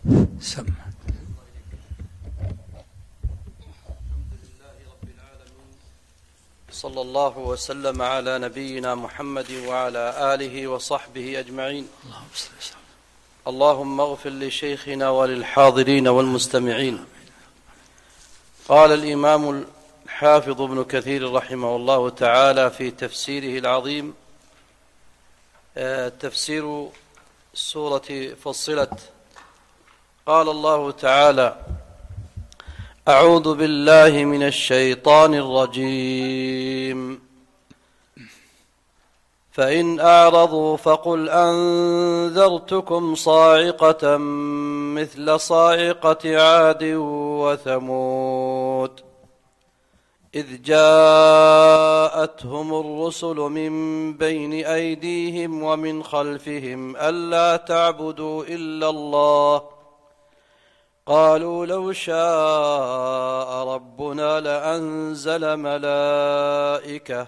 سم. صلى الله وسلم على نبينا محمد وعلى آله وصحبه أجمعين. اللهم اغفر لشيخنا وللحاضرين والمستمعين. قال الإمام الحافظ ابن كثير رحمه الله تعالى في تفسيره العظيم، تفسير سورة فصلت، قال الله تعالى: أعوذ بالله من الشيطان الرجيم. فإن أعرضوا فقل أنذرتكم صاعقة مثل صاعقة عاد وثمود إذ جاءتهم الرسل من بين أيديهم ومن خلفهم ألا تعبدوا إلا الله قالوا لو شاء ربنا لأنزل ملائكة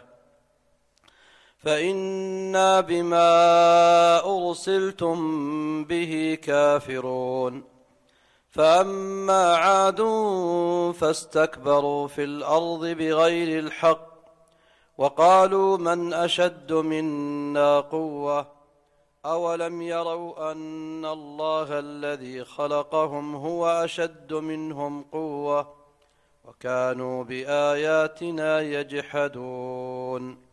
فإنا بما أرسلتم به كافرون. فأما عاد فاستكبروا في الأرض بغير الحق وقالوا من أشد منا قوة أولم يروا أن الله الذي خلقهم هو أشد منهم قوة وكانوا بآياتنا يجحدون.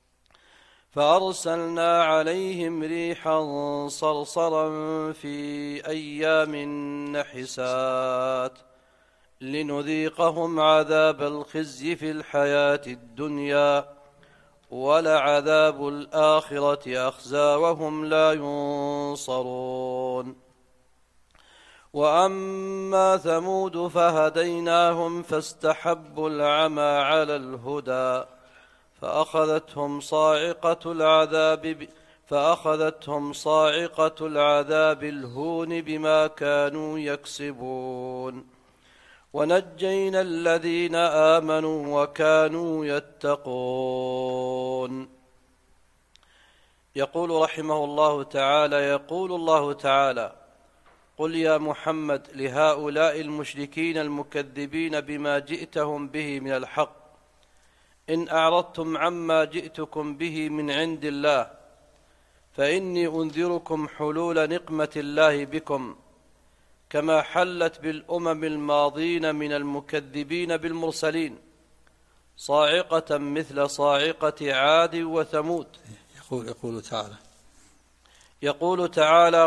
فأرسلنا عليهم ريحا صرصرا في أيام نحسات لنذيقهم عذاب الخزي في الحياة الدنيا ولعذاب الآخرة أخزى وهم لا ينصرون. وأما ثمود فهديناهم فاستحبوا العمى على الهدى فأخذتهم صاعقة العذاب الهون بما كانوا يكسبون. ونجينا الذين آمنوا وكانوا يتقون. يقول رحمه الله تعالى: يقول الله تعالى: قل يا محمد لهؤلاء المشركين المكذبين بما جئتهم به من الحق: إن أعرضتم عما جئتكم به من عند الله فإني أنذركم حلول نقمة الله بكم كما حلت بالأمم الماضين من المكذبين بالمرسلين صاعقة مثل صاعقة عاد وثمود. يقول تعالى: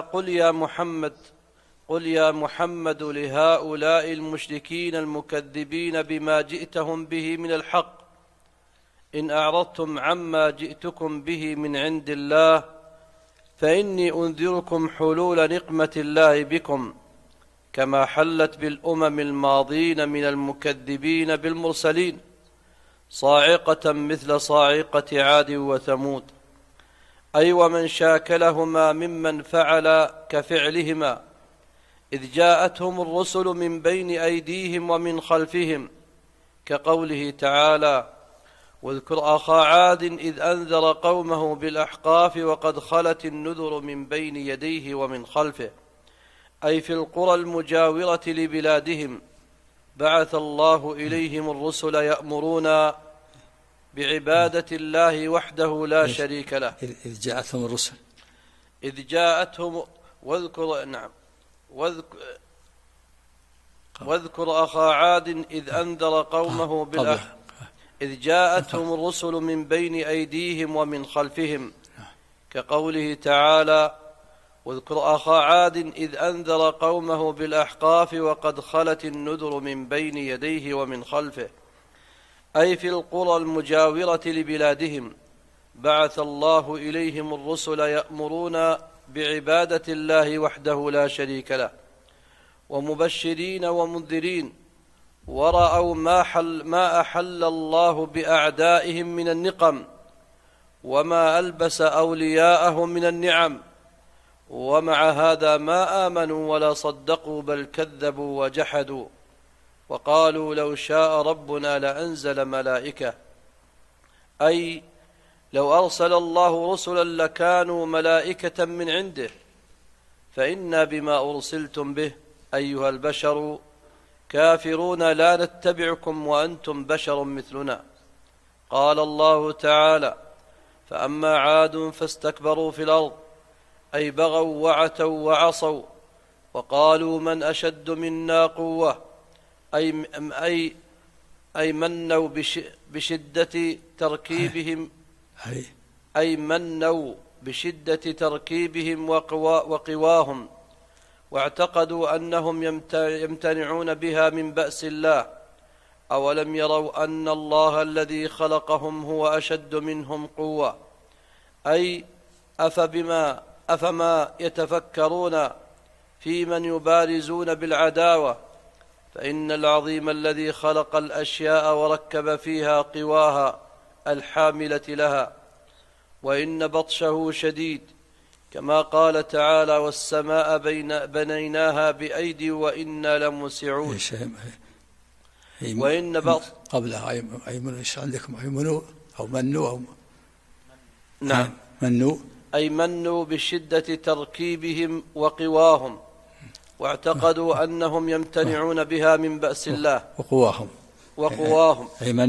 قل يا محمد لهؤلاء المشركين المكذبين بما جئتهم به من الحق: إن أعرضتم عما جئتكم به من عند الله فإني أنذركم حلول نقمة الله بكم كما حلت بالأمم الماضين من المكذبين بالمرسلين صاعقة مثل صاعقة عاد وثمود، أي ومن شاكلهما ممن فعل كفعلهما، إذ جاءتهم الرسل من بين أيديهم ومن خلفهم، كقوله تعالى: واذكر أخا عاد إذ أنذر قومه بالأحقاف وقد خلت النذر من بين يديه ومن خلفه، أي في القرى المجاورة لبلادهم بعث الله إليهم الرسل يأمرون بعبادة الله وحده لا شريك له. إذ جاءتهم الرسل واذكر أخا عاد إذ أنذر قومه بالأحقاف إذ جاءتهم الرسل من بين أيديهم ومن خلفهم، كقوله تعالى: واذكر أخا عاد إذ أنذر قومه بالأحقاف وقد خلت النذر من بين يديه ومن خلفه، أي في القرى المجاورة لبلادهم بعث الله إليهم الرسل يأمرون بعبادة الله وحده لا شريك له ومبشرين ومنذرين، ورأوا ما أحل الله بأعدائهم من النقم وما ألبس أولياءهم من النعم، ومع هذا ما آمنوا ولا صدقوا بل كذبوا وجحدوا وقالوا لو شاء ربنا لأنزل ملائكة، أي لو أرسل الله رسلا لكانوا ملائكة من عنده، فإنا بما أرسلتم به أيها البشر كافرون لا نتبعكم وأنتم بشر مثلنا. قال الله تعالى: فأما عاد فاستكبروا في الأرض، أي بغوا وعتوا وعصوا، وقالوا من أشد منا قوة، أي منوا بشدة تركيبهم وقواهم، واعتقدوا أنهم يمتنعون بها من بأس الله. أولم يروا أن الله الذي خلقهم هو أشد منهم قوة، أي أفما يتفكرون في من يبارزون بالعداوة، فإن العظيم الذي خلق الأشياء وركب فيها قواها الحاملة لها، وإن بطشه شديد، كما قال تعالى: والسماء بنيناها بأيدي وإنا لموسعون. وإن قبلها أيمنوا، إيش عندكم؟ أيمنوا أو منوا أو نعم منوا، أي منوا بشدة تركيبهم وقواهم، واعتقدوا أنهم يمتنعون بها من بأس الله. وقواهم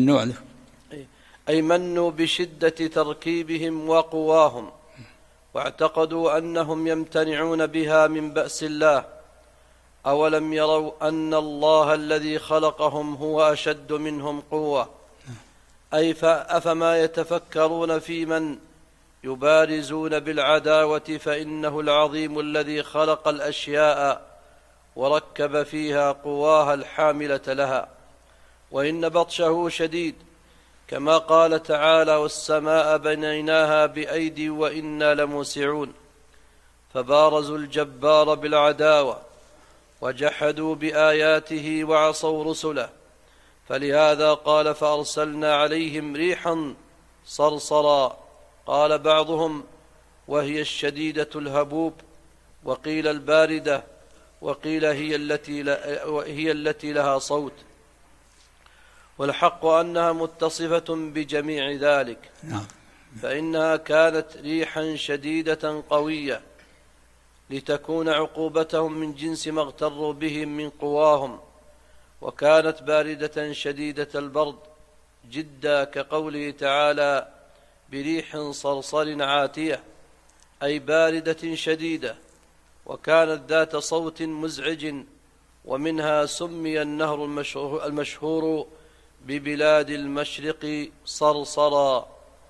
أي منوا بشدة تركيبهم وقواهم، واعتقدوا أنهم يمتنعون بها من بأس الله. أولم يروا أن الله الذي خلقهم هو أشد منهم قوة، أي أفما يتفكرون في من يبارزون بالعداوة، فإنه العظيم الذي خلق الأشياء وركب فيها قواها الحاملة لها، وإن بطشه شديد، كما قال تعالى: والسماء بنيناها بأيدي وإنا لموسعون. فبارزوا الجبار بالعداوة وجحدوا بآياته وعصوا رسله، فلهذا قال: فأرسلنا عليهم ريحا صرصرا. قال بعضهم: وهي الشديدة الهبوب، وقيل الباردة، وقيل هي التي لها صوت، والحق أنها متصفة بجميع ذلك، فإنها كانت ريحا شديدة قوية لتكون عقوبتهم من جنس ما اغتروا بهم من قواهم، وكانت باردة شديدة البرد جدا، كقوله تعالى: بريح صرصر عاتية، أي باردة شديدة، وكانت ذات صوت مزعج، ومنها سمي النهر المشهور ببلاد المشرق صرصرا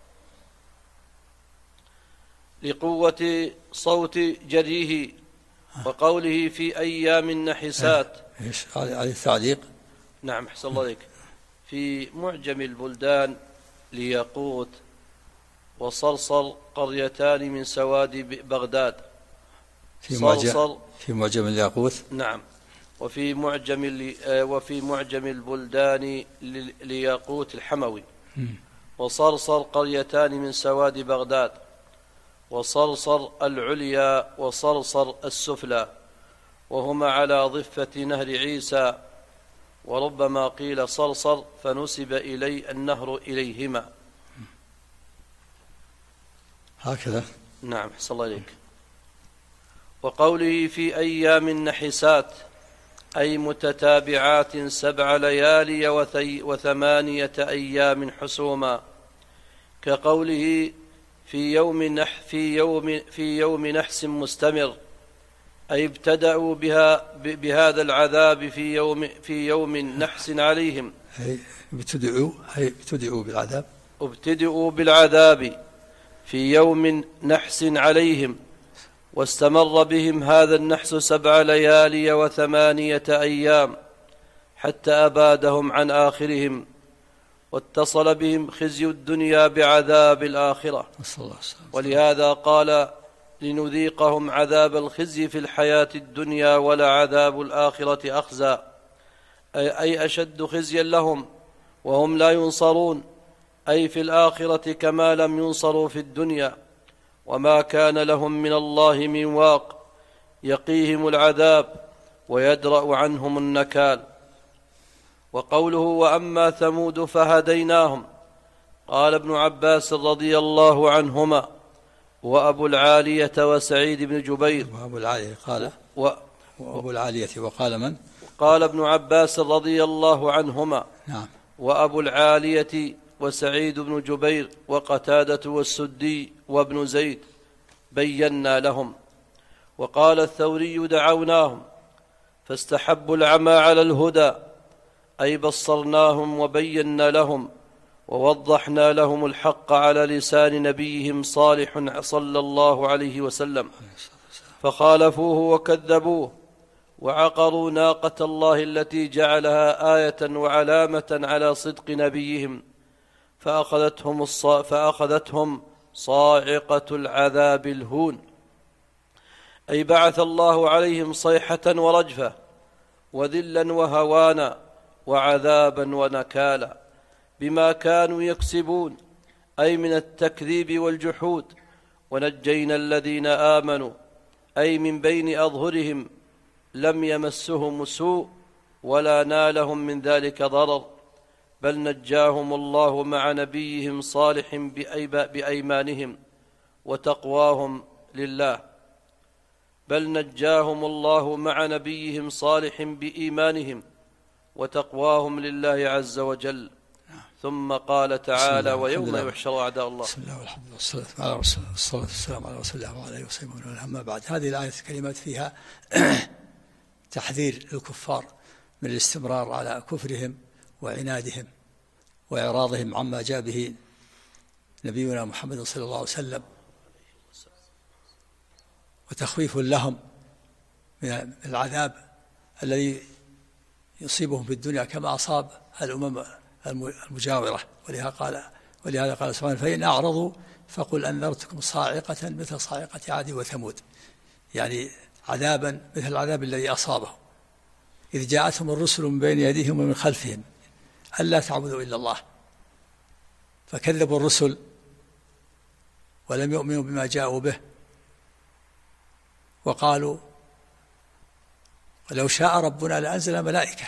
لقوة صوت جريه. وقوله في أيام نحسات. على التعليق. نعم، أحسن الله عليك. في معجم البلدان لياقوت وصرصر قريتان من سواد بغداد. في معجم الياقوت. نعم. وفي معجم البلدان لياقوت الحموي. وصرصر قريتان من سواد بغداد، وصرصر العليا وصرصر السفلى، وهما على ضفة نهر عيسى، وربما قيل صرصر فنسب إلي النهر إليهما. هكذا. نعم، أحسن الله إليك. وقوله في أيام نحسات، أي متتابعات 7 ليالي و8 أيام حسوما، كقوله في يوم نحس مستمر، أي ابتدأوا بهذا العذاب في يوم نحس عليهم. ابتدأوا بالعذاب في يوم نحس عليهم، واستمر بهم هذا النحس 7 ليالي و8 أيام، حتى أبادهم عن آخرهم، واتصل بهم خزي الدنيا بعذاب الآخرة. ولهذا قال: لنذيقهم عذاب الخزي في الحياة الدنيا ولعذاب الآخرة أخزى، أي أشد خزيا لهم وهم لا ينصرون، أي في الآخرة كما لم ينصروا في الدنيا، وما كان لهم من الله من واق يقيهم العذاب ويدرأ عنهم النكال. وقوله وأما ثمود فهديناهم، قال ابن عباس رضي الله عنهما وأبو العالية وسعيد بن جبير. وأبو العالية قال وأبو العالية وقال من؟ قال ابن عباس رضي الله عنهما. نعم. وأبو العالية وسعيد بن جبير وقتادة والسدي وابن زيد بينا لهم. وقال الثوري دعوناهم فاستحبوا العمى على الهدى، أي بصرناهم وبينا لهم ووضحنا لهم الحق على لسان نبيهم صالح صلى الله عليه وسلم، فخالفوه وكذبوه وعقروا ناقة الله التي جعلها آية وعلامة على صدق نبيهم، فأخذتهم صاعقة العذاب الهون، أي بعث الله عليهم صيحة ورجفة وذلا وهوانا وعذابا ونكالا بما كانوا يكسبون، أي من التكذيب والجحود. ونجينا الذين آمنوا، أي من بين أظهرهم لم يمسهم سوء ولا نالهم من ذلك ضرر، بل نجاهم الله مع نبيهم صالح بأيمانهم وتقواهم لله، بل نجاهم الله مع نبيهم صالح بإيمانهم وتقواهم لله عز وجل. ثم قال تعالى: ويوم يحشر أعداء الله. بسم الله والحمد لله والصلاة والسلام على رسول الله وعلى آله وصحبه. أما بعد، هذه الآية الكريمات فيها تحذير للكفار من الاستمرار على كفرهم وعنادهم وإعراضهم عما جاء به نبينا محمد صلى الله عليه وسلم، وتخويف لهم من العذاب الذي يصيبهم في الدنيا كما أصاب الأمم المجاورة. ولهذا قال سبحانه: فإن أعرضوا فقل أنذرتكم صاعقة مثل صاعقة عاد وثمود، يعني عذابا مثل العذاب الذي أصابهم إذ جاءتهم الرسل من بين يديهم ومن خلفهم ألا تعبدوا إلا الله، فكذبوا الرسل ولم يؤمنوا بما جاءوا به، وقالوا: لو شاء ربنا لأنزل ملائكة،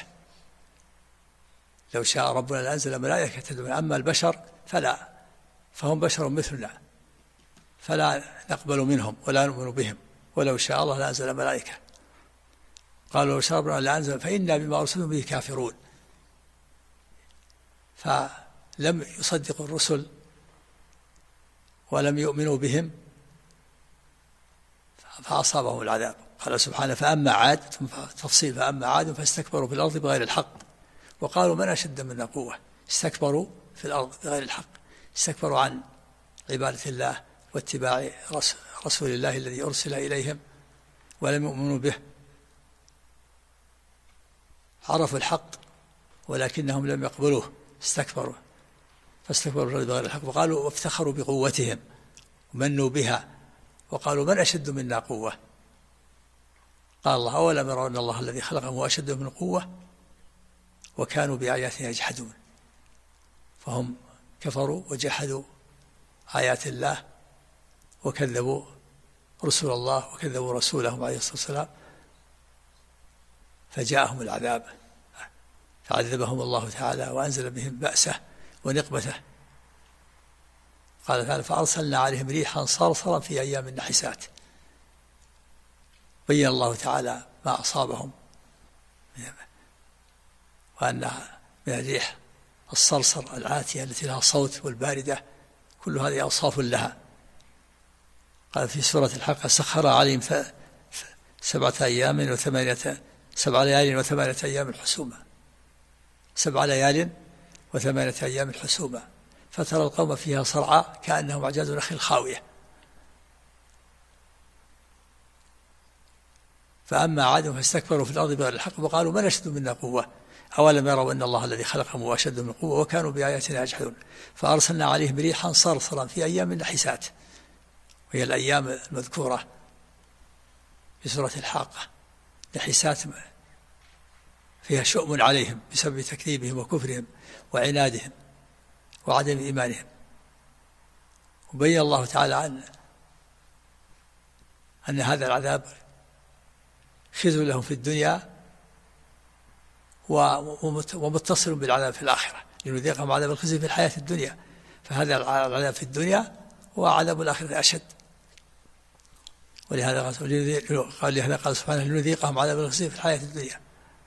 لو شاء ربنا لأنزل ملائكة، أما البشر فلا، فهم بشر مثلنا فلا نقبل منهم ولا نؤمن بهم، ولو شاء الله لأنزل ملائكة. قالوا: لو شاء ربنا لأنزل فإنا بما أرسلوا به كافرون. فلم يصدقوا الرسل ولم يؤمنوا بهم فأصابهم العذاب. قال سبحانه: فأما عاد، تفصيل: فأما عاد فاستكبروا في الأرض بغير الحق وقالوا من أشد منا قوة. استكبروا في الأرض بغير الحق، استكبروا عن عبادة الله واتباع رسول الله الذي أرسل إليهم ولم يؤمنوا به. عرفوا الحق ولكنهم لم يقبلوه، استكبروا، فاستكبروا في الأرض بغير الحق وقالوا، وافتخروا بقوتهم ومنوا بها وقالوا من أشد منا قوة. قال الله: أولم يروا أن الله الذي خلقهم هو أشد من قوة وكانوا بآياتنا يجحدون. فهم كفروا وجحدوا آيات الله وكذبوا رسل الله وكذبوا رسولهم عليه الصلاة والسلام، فجاءهم العذاب فعذبهم الله تعالى وأنزل بهم بأسه ونقمته. قال تعالى: فأرسلنا عليهم ريحا صرصرا في أيام نحسات. بين الله تعالى ما أصابهم وأن من الريح الصرصر العاتية التي لها صوت والباردة، كل هذه أوصاف لها. قال في سورة الحق: سخر عليهم 7 ليال و8 أيام حسوما، 7 ليال و8 أيام حسوما، فترى القوم فيها صرعى كأنهم أعجاز نخل خاوية. فأما عاد فاستكبروا في الأرض بغير الحق وقالوا من أشد منا قوة أولم يروا أن الله الذي خلقهم هو أشد من قوة وكانوا بآياتنا يجحدون. فأرسلنا عليهم ريحا صرصرا في أيام نحسات، وهي الأيام المذكورة في سورة الحاقة، نحسات فيها شؤم عليهم بسبب تكذيبهم وكفرهم وعنادهم وعدم إيمانهم. وبين الله تعالى أن هذا العذاب خزي لهم في الدنيا ومتصل بالعذاب في الآخرة، لنذيقهم عذاب الخزي في الحياة الدنيا، فهذا العذاب في الدنيا وعذاب الآخرة أشد. ولهذا قال سبحانه لنذيقهم عذاب الخزي في الحياة الدنيا.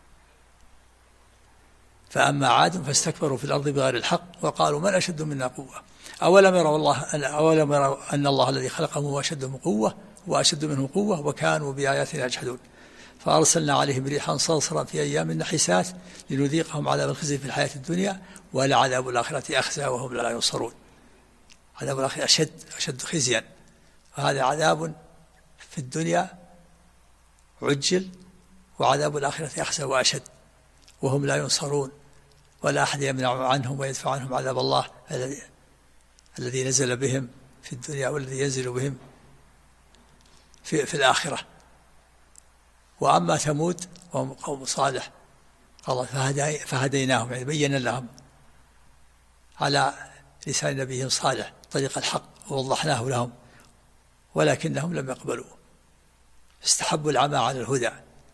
فأما عاد فاستكبروا في الأرض بغير الحق وقالوا من أشد منا قوة أولم يروا أن الله الذي خلقهم هو أشد منهم قوة وأشد منهم قوة وكانوا بآياتنا يجحدون. فأرسلنا عليهم ريحا صرصرا في أيام نحسات لنذيقهم عذاب الخزي في الحياة الدنيا ولعذاب الآخرة أخزى وهم لا ينصرون. عذاب الآخرة أشد خزيا، وهذا عذاب في الدنيا عجل، وعذاب الآخرة أخزى وأشد وهم لا ينصرون، ولا أحد يمنع عنهم ويدفع عنهم عذاب الله الذي نزل بهم في الدنيا والذي ينزل بهم في الآخرة. وأما ثمود وهم قوم صالح قال فهديناهم، يعني بينا لهم على لسان نبيهم صالح طريق الحق ووضحناه لهم، ولكنهم لم يقبلوا، استحبوا العمى على الهدى،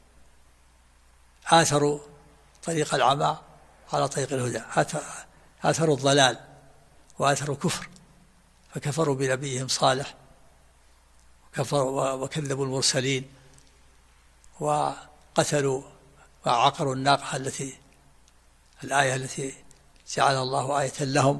آثروا طريق العمى على طريق الهدى، آثروا الضلال وآثروا الكفر، فكفروا بنبيهم صالح وكذبوا المرسلين وقتلوا وعقروا الناقة الآية التي جعل الله آية لهم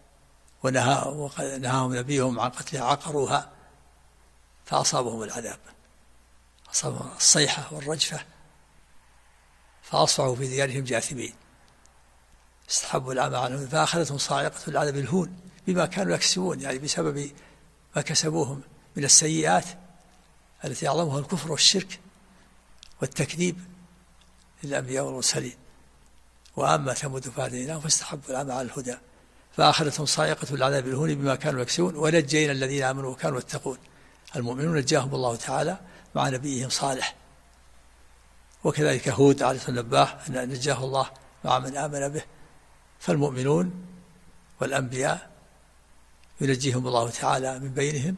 ونهاهم نبيهم عن قتلها، عقروها فأصابهم العذاب، أصابهم الصيحة والرجفة فأصبحوا في ديارهم جاثمين، استحبوا العمى عنهم فأخذتهم صاعقة العذاب الهون بما كانوا يكسبون، يعني بسبب ما كسبوهم من السيئات التي أعظمها الكفر والشرك والتكذيب للأنبياء والمرسلين. وأما ثمود فهديناهم فاستحبوا العمى على الهدى فأخذتهم صاعقة العذاب الهون بما كانوا يكسبون ونجينا الذين آمنوا وكانوا يتقون. المؤمنون نجاهم الله تعالى مع نبيهم صالح، وكذلك هود عليه النباه أن نجاه الله مع من آمن به. فالمؤمنون والأنبياء ينجيهم الله تعالى من بينهم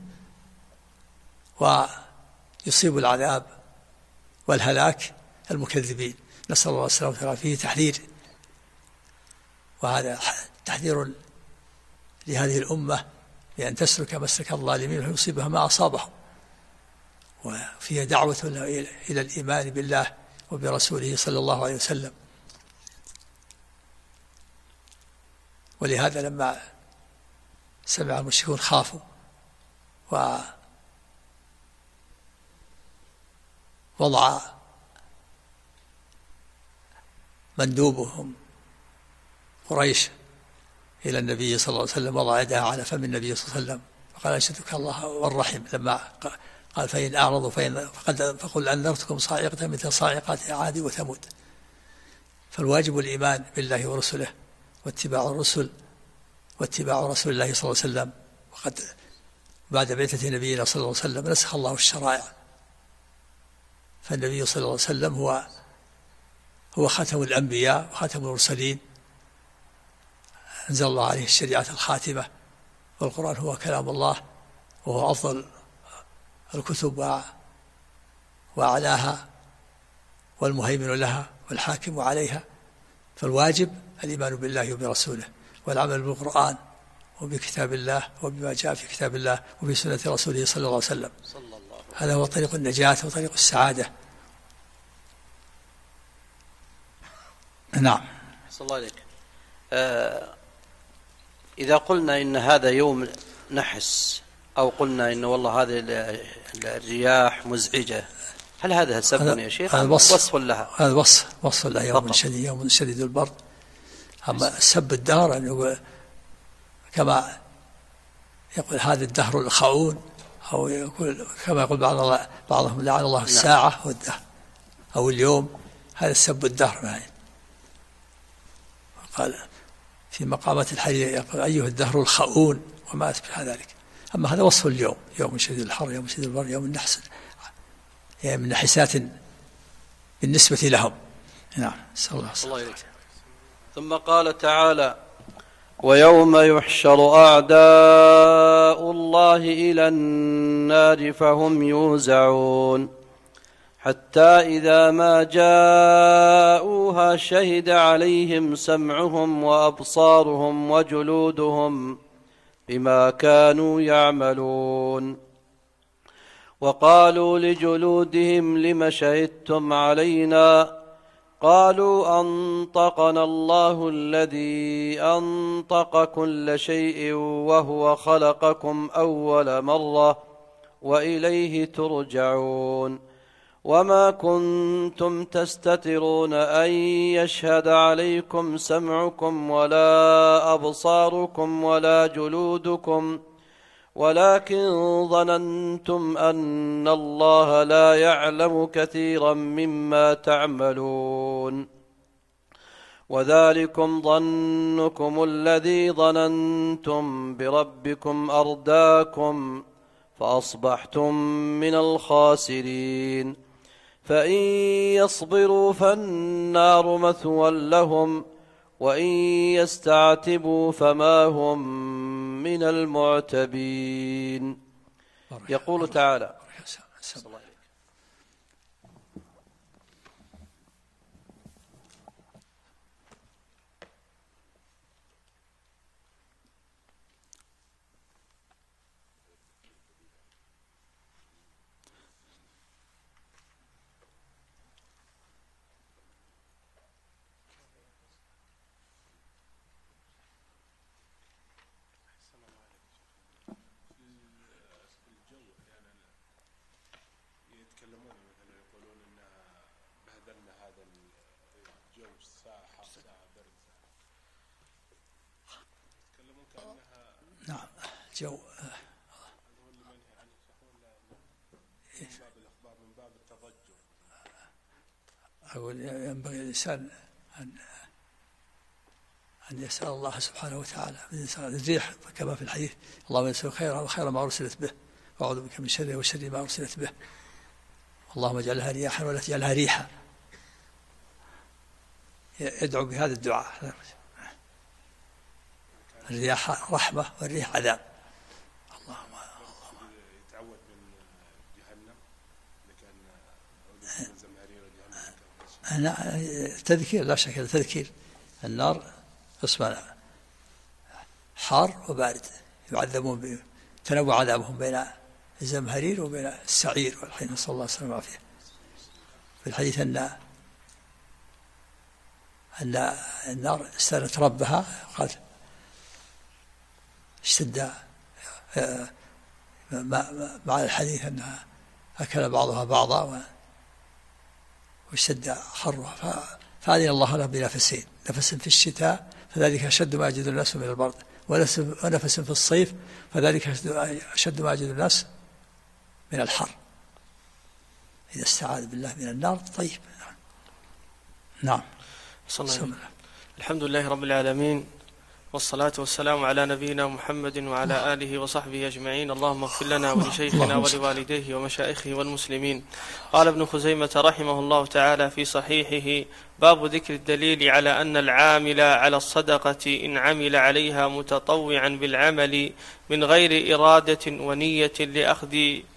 ويصيب العذاب والهلاك المكذبين، نسأل الله السلامة والعافية. فيه تحذير، وهذا تحذير لهذه الأمة بأن تسلك مسلك الظالمين ويصيبها ما أصابهم، وفيها دعوة إلى الإيمان بالله وبرسوله صلى الله عليه وسلم. ولهذا لما سمع المشركون خافوا ووضع مندوبهم قريش إلى النبي صلى الله عليه وسلم، وضع يدها على فم النبي صلى الله عليه وسلم فقال أشهدك الله والرحم، لما قال فإن أعرضوا فقل أنذرتكم صاعقة مثل صاعقات عاد وثمود. فالواجب الإيمان بالله ورسله واتباع الرسل واتباع رسول الله صلى الله عليه وسلم. وقد بعد بعثة نبينا صلى الله عليه وسلم نسخ الله الشرائع، فالنبي صلى الله عليه وسلم هو خاتم الأنبياء وخاتم المرسلين، أنزل الله عليه الشريعة الخاتمة، والقرآن هو كلام الله وهو أفضل الكتب وأعلاها والمهيمن لها والحاكم عليها. فالواجب الإيمان بالله وبرسوله والعمل بالقرآن وبكتاب الله وبما جاء في كتاب الله وفي سنة رسوله صلى الله عليه وسلم. هذا هو طريق النجاة وطريق السعادة. نعم. صلى الله عليك. إذا قلنا إن هذا يوم نحس أو قلنا إن والله هذه الرياح مزعجة، هل هذا سبب يا شيخ؟ هذا وصف لها، هذا وصف لها يوم شديد البرد. أما سب الدهر أنه كما يقول هذا الدهر الخؤون، أو يقول كما يقول بعضهم لعن الله الساعة والدهر أو اليوم، هذا سب الدهر معي. قال في مقامات الحرية يقول أيها الدهر الخؤون وما أشبه ذلك. أما هذا وصف اليوم، يوم شديد الحر، يوم شديد البرد، يوم النحس، يعني من نحسات بالنسبة لهم. نعم. صلى الله عليه وسلم. ثم قال تعالى: ويوم يحشر أعداء الله إلى النار فهم يوزعون حتى إذا ما جاءوها شهد عليهم سمعهم وأبصارهم وجلودهم بما كانوا يعملون وقالوا لجلودهم لم شهدتم علينا قالوا أنطقنا الله الذي أنطق كل شيء وهو خلقكم أول مرة وإليه ترجعون وما كنتم تستترون أن يشهد عليكم سمعكم ولا أبصاركم ولا جلودكم ولكن ظننتم أن الله لا يعلم كثيرا مما تعملون وذلكم ظنكم الذي ظننتم بربكم أرداكم فأصبحتم من الخاسرين فإن يصبروا فالنار مثوى لهم وإن يستعتبوا فما هم من المعتبين. يقول تعالى نعم الجو أقول ينبغي الإنسان أن يسأل الله سبحانه وتعالى من الريح كما في الحديث اللهم يسأل خيرها وخير ما أرسلت به وأعوذ بك من شره وشر ما أرسلت به اللهم اجعلها رياحا ولا تجعلها ريحا يدعو بهذا الدعاء الرياح رحمة والريح عذاب اللهم يتعود من جهنم لكن أنا تذكير لا شك تذكير النار قسمان حار وبارد يعذبون تنوع عذابهم بين الزمهرير وبين السعير والحين نسأل الله السلامة والعافية. في الحديث أن النار استأذنت ربها قالت اشتد مع الحديث أنها أكل بعضها بعضا واشتد حرها فأذن الله لها بنفسين نفس في الشتاء فذلك أشد ما يجد الناس من البرد ونفس في الصيف فذلك أشد ما يجد الناس من الحر إذا استعاذ بالله من النار طيب. نعم الحمد لله رب العالمين والصلاة والسلام على نبينا محمد وعلى آله وصحبه أجمعين. اللهم اغفر لنا ولشيخنا ولوالديه ومشائخه والمسلمين. قال ابن خزيمة رحمه الله تعالى في صحيحه باب ذكر الدليل على أن العامل على الصدقة إن عمل عليها متطوعا بالعمل من غير إرادة ونية لأخذ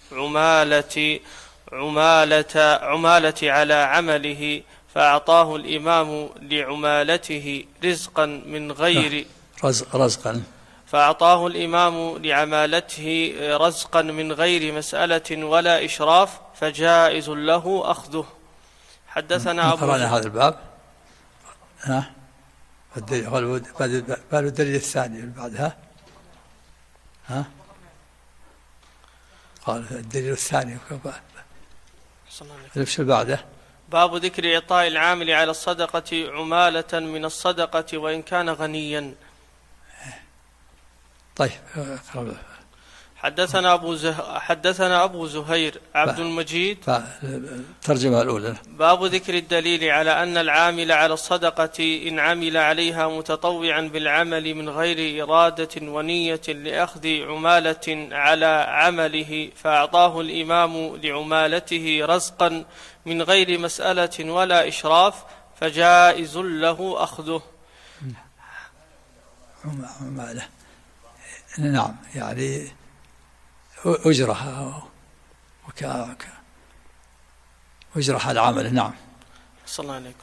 عمالة على عمله فأعطاه الإمام لعمالته رزقا من غير فأعطاه الإمام لعمالته رزقا من غير مسألة ولا إشراف فجائز له أخذه. حدثنا أبو هذا الباب باب الدليل الثاني بعدها قال الدليل الثاني نفس بعده باب ذكر إعطاء العامل على الصدقة عمالة من الصدقة وإن كان غنيا. طيب حدثنا أبو زهير عبد المجيد. الترجمة الأولى باب ذكر الدليل على أن العامل على الصدقة إن عمل عليها متطوعا بالعمل من غير إرادة ونية لأخذ عمالة على عمله فأعطاه الإمام لعمالته رزقا من غير مسألة ولا إشراف فجائز له أخذه. عمالة نعم يعني أجرها أجرها العمل. نعم صلى الله عليكم.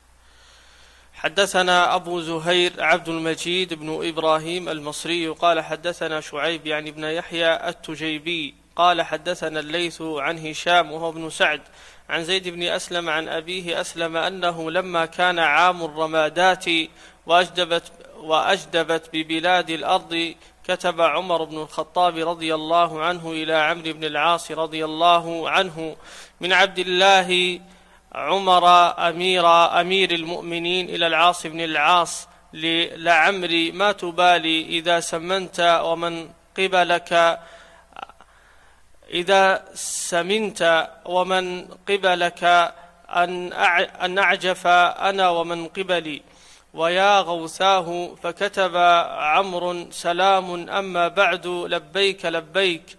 حدثنا أبو زهير عبد المجيد بن إبراهيم المصري قال حدثنا شعيب يعني ابن يحيى التجيبي قال حدثنا الليث عن هشام وهو ابن سعد عن زيد بن أسلم عن أبيه أسلم أنه لما كان عام الرمادات وأجدبت ببلاد الأرض كتب عمر بن الخطاب رضي الله عنه إلى عمرو بن العاص رضي الله عنه من عبد الله عمر أمير المؤمنين إلى العاص بن العاص لعمري ما تبالي إذا سمنت ومن قبلك أن أعجف أنا ومن قبلي ويا غوثاه. فكتب عمرو سلام أما بعد لبيك لبيك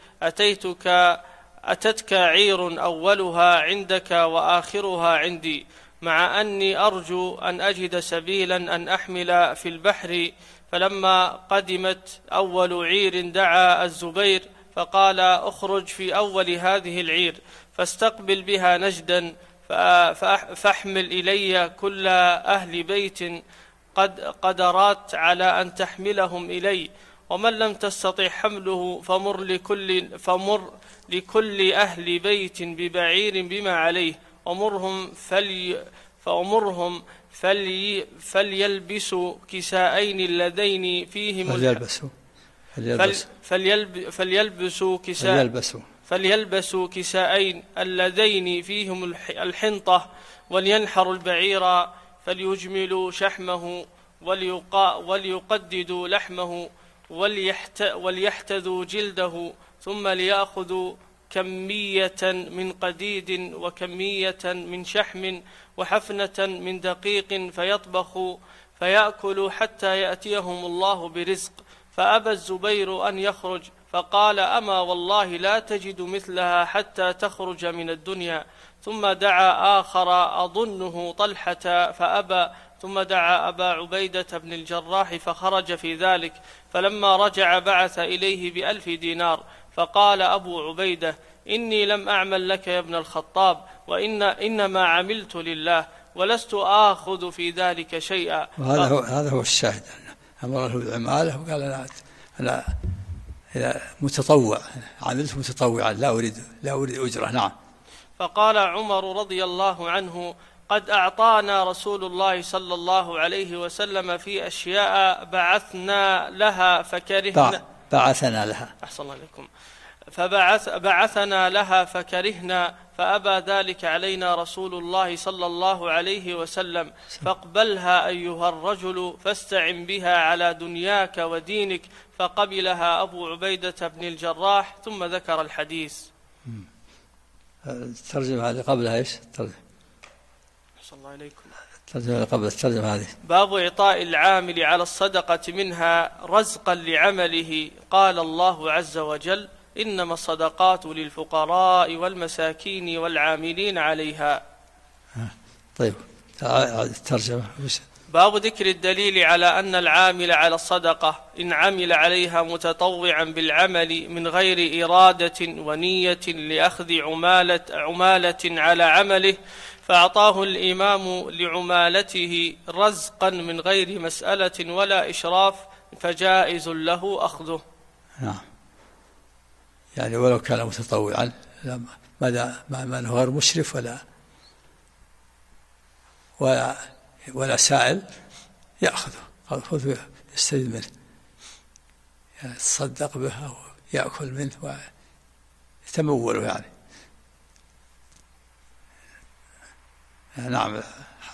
أتتك عير أولها عندك وآخرها عندي مع أني أرجو أن أجد سبيلا أن أحمل في البحر. فلما قدمت أول عير دعا الزبير فقال اخرج في أول هذه العير فاستقبل بها نجدا فاحمل إلي كل أهل بيت قدرات على أن تحملهم إلي ومن لم تستطع حمله فمر لكل أهل بيت ببعير بما عليه وأمرهم فليلبسوا كسائين اللذين فيهم فليلبسوا كسائين اللذين فيهم الحنطة ولينحروا البعير فليجملوا شحمه وليقددوا لحمه وليحتذوا جلده ثم ليأخذوا كمية من قديد وكمية من شحم وحفنة من دقيق فيأكلوا حتى يأتيهم الله برزق. فأبى الزبير أن يخرج فقال أما والله لا تجد مثلها حتى تخرج من الدنيا. ثم دعا آخر أظنه طلحة فأبى ثم دعا أبا عبيدة بن الجراح فخرج في ذلك. فلما رجع بعث إليه ب1000 دينار فقال أبو عبيدة إني لم أعمل لك يا ابن الخطاب إنما عملت لله ولست آخذ في ذلك شيئا. هذا هو الشاهد أمره بالعمالة وقال أنا متطوع عملت متطوعا لا أريد أجرة. نعم. فقال عمر رضي الله عنه قد أعطانا رسول الله صلى الله عليه وسلم في أشياء بعثنا لها أحسن الله عليكم بعثنا لها فكرهنا فأبى ذلك علينا رسول الله صلى الله عليه وسلم فاقبلها أيها الرجل فاستعن بها على دنياك ودينك. فقبلها أبو عبيدة بن الجراح ثم ذكر الحديث. الترجمة هذه قبلها إيش؟ أحسن الله عليكم. الترجمة قبل الترجمة هذه باب إعطاء العامل على الصدقة منها رزقا لعمله. قال الله عز وجل إنما الصدقات للفقراء والمساكين والعاملين عليها. طيب الترجمة. باب ذكر الدليل على أن العامل على الصدقة إن عمل عليها متطوعا بالعمل من غير إرادة ونية لأخذ عمالة على عمله فأعطاه الإمام لعمالته رزقا من غير مسألة ولا إشراف فجائز له أخذه. نعم. يعني ولو كان متطوعا ما أنه غير مشرف ولا سائل يأخذه يستفيد منه يعني يتصدق به أو يأكل منه ويتموله يعني. نعم. لماذا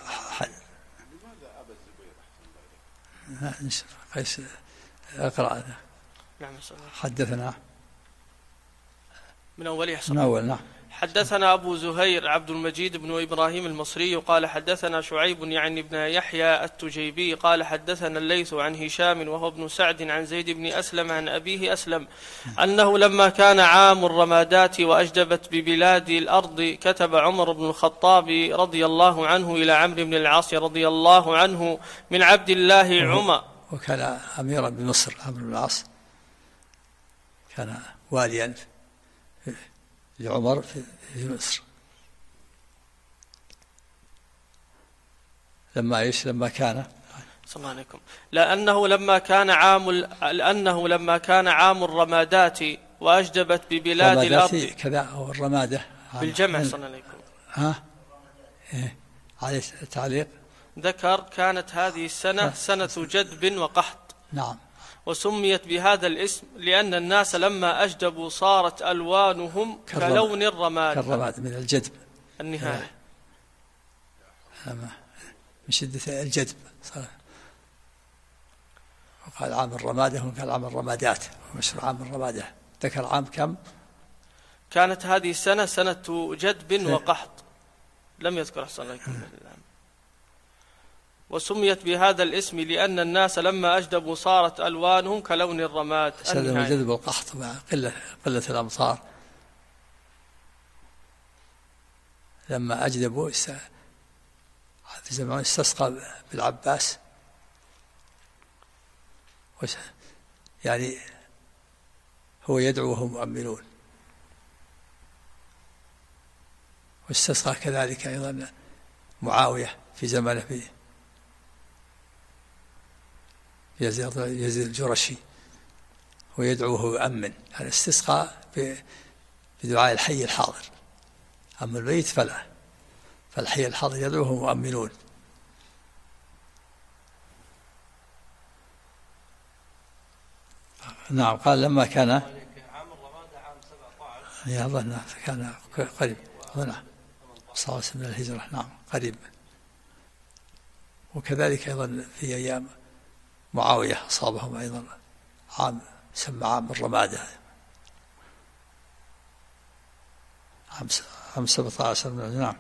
أبى الزبير قيس اقرأ. نعم. حدثنا من أول. نعم. حدثنا أبو زهير عبد المجيد بن إبراهيم المصري قال حدثنا شعيب يعني ابن يحيى التجيبي قال حدثنا الليث عن هشام وهو ابن سعد عن زيد بن أسلم عن أبيه أسلم أنه لما كان عام الرمادات وأجدبت ببلاد الأرض كتب عمر بن الخطاب رضي الله عنه إلى عمرو بن العاص رضي الله عنه من عبد الله عمر. وكان أميرا بمصر. عمرو بن العاص كان واليا لعمر في مصر لما كان صلى الله عليكم لأنه لما كان عام الرمادات وأجدبت ببلاد الأرض. كذا أو الرمادة بالجمع صلى الله عليكم. ها إيه عليه تعليق. ذكر كانت هذه السنة سنة جدب وقحط. نعم. وسميت بهذا الاسم لأن الناس لما أجدبوا صارت ألوانهم كلون الرماد. كالرماد من الجدب. النهاية. من شدة الجدب صار. وقال عام الرمادة وقال عام الرمادات ومشروع عام الرمادة. ذكر عام كم؟ كانت هذه السنة سنة جدب وقحط. لم يذكر أحسن الله يكون. وسميت بهذا الاسم لأن الناس لما أجدبوا صارت ألوانهم كلون الرماد. سلم الجدب والقحط مع قلة الأمطار. لما أجدبوا في زمان استسقى بالعباس يعني هو يدعو وهم مؤمنون. واستسقى كذلك أيضا معاوية في زمانه في يزيد الجرشي ويدعو وهو يؤمن. هذا استسقى بدعاء الحي الحاضر. أما الميت فلا، فالحي الحاضر يدعو وهم مؤمنون. نعم. قال لما كان عام الرمادة عام 17 يا ظن كان قريب هنا صار من الهجرة. نعم قريب. وكذلك أيضا في أيام معاوية أصابهم أيضا عام سمى عام الرمادة عام 17. نعم.